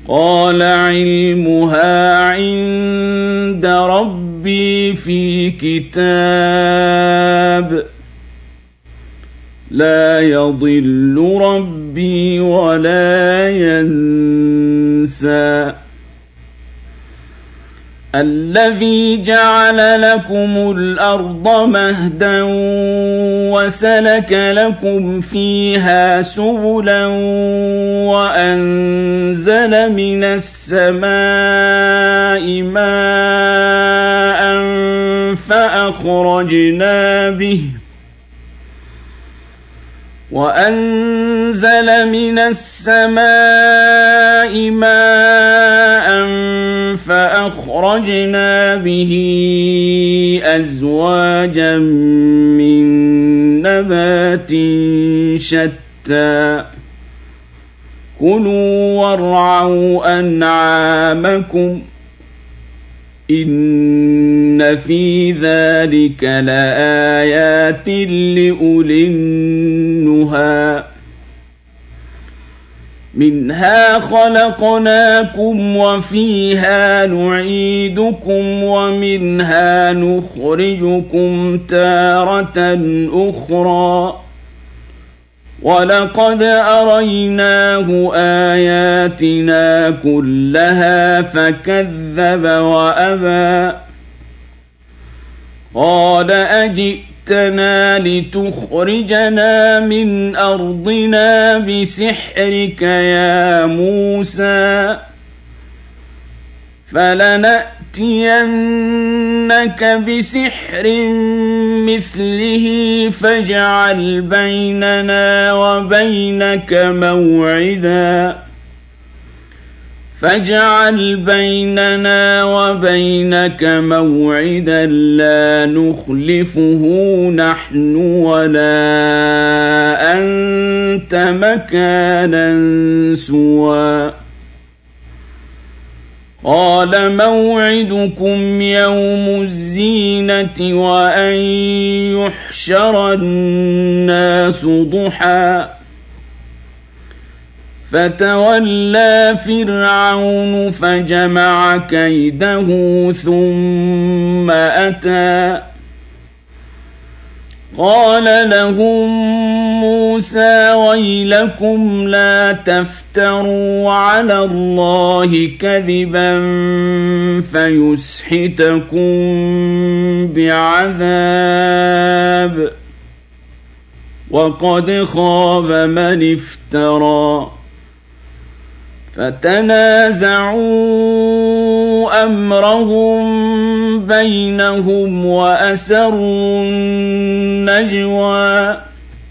قال علمها عند ربي في كتاب لا يضل ربي ولا ينسى الذي جعل لكم الأرض مهدا وسلك لكم فيها سبلا وأنزل من السماء ماء فأخرجنا به أزواجا من نبات شتى كلوا وارعوا أنعامكم إن في ذلك لآيات لأولي النهى منها خلقناكم وفيها نعيدكم ومنها نخرجكم تارة أخرى ولقد أريناه آياتنا كلها فكذب وأبى قال أجئتنا لتخرجنا من أرضنا بسحرك يا موسى فلنأتينك بسحر مثله فاجعل بيننا وبينك موعدا لا نخلفه نحن ولا أنت مكانا سوى قال موعدكم يوم الزينة وأن يحشر الناس ضحى فتولى فرعون فجمع كيده ثم أتى قال لهم موسى ويلكم لا تفتروا على الله كذبا فيسحتكم بعذاب وقد خاب من افترى فتنازعوا أمرهم بينهم وأسروا النجوى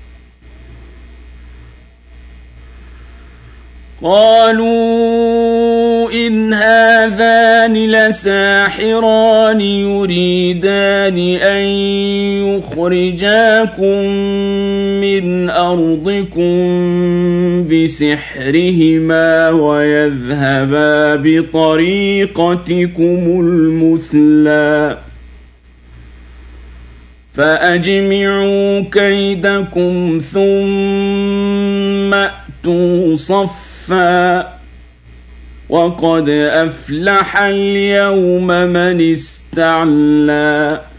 قالوا إن هذان لساحران يريدان أن يخرجاكم من أرضكم بسحرهما ويذهبا بطريقتكم المثلى فأجمعوا كيدكم ثم أتوا صفا وقد أفلح اليوم من استعلى